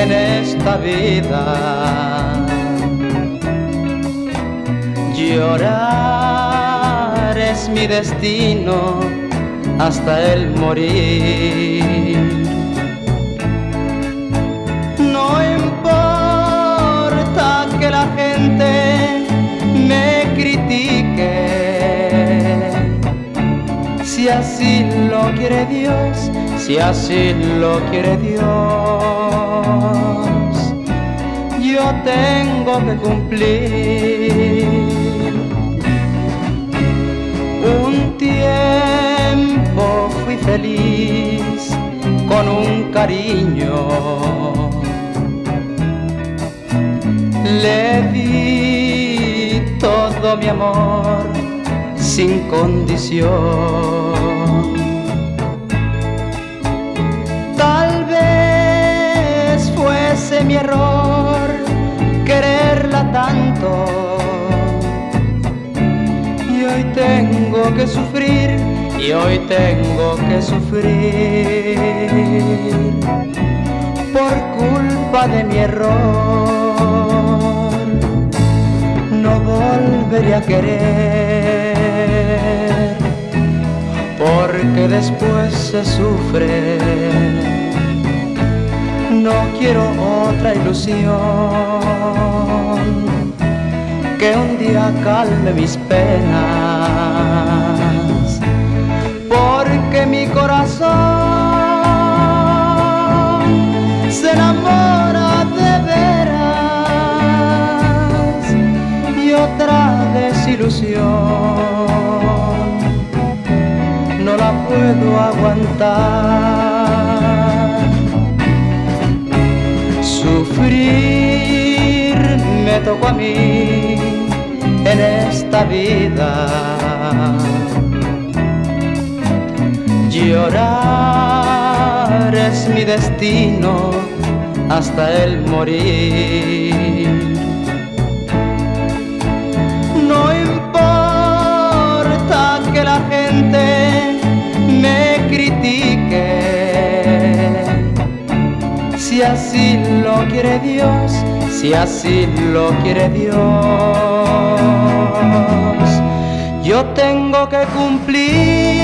en esta vida. Llorar es mi destino hasta el morir. No importa que la gente me critique, si así lo quiere Dios, si así lo quiere Dios, yo tengo que cumplir. Un tiempo fui feliz con un cariño, le di todo mi amor sin condición. Tal vez fuese mi error quererla tanto, y hoy tengo que sufrir, y hoy tengo que sufrir por culpa de mi error. No volveré a querer, porque después se sufre. No quiero otra ilusión que un día calme mis penas, porque mi corazón se enamora de veras, y otra desilusión no la puedo aguantar. Sufrir me tocó a mí en esta vida. Llorar es mi destino hasta el morir. No importa que la gente me critique, si así lo quiere Dios, si así lo quiere Dios, yo tengo que cumplir.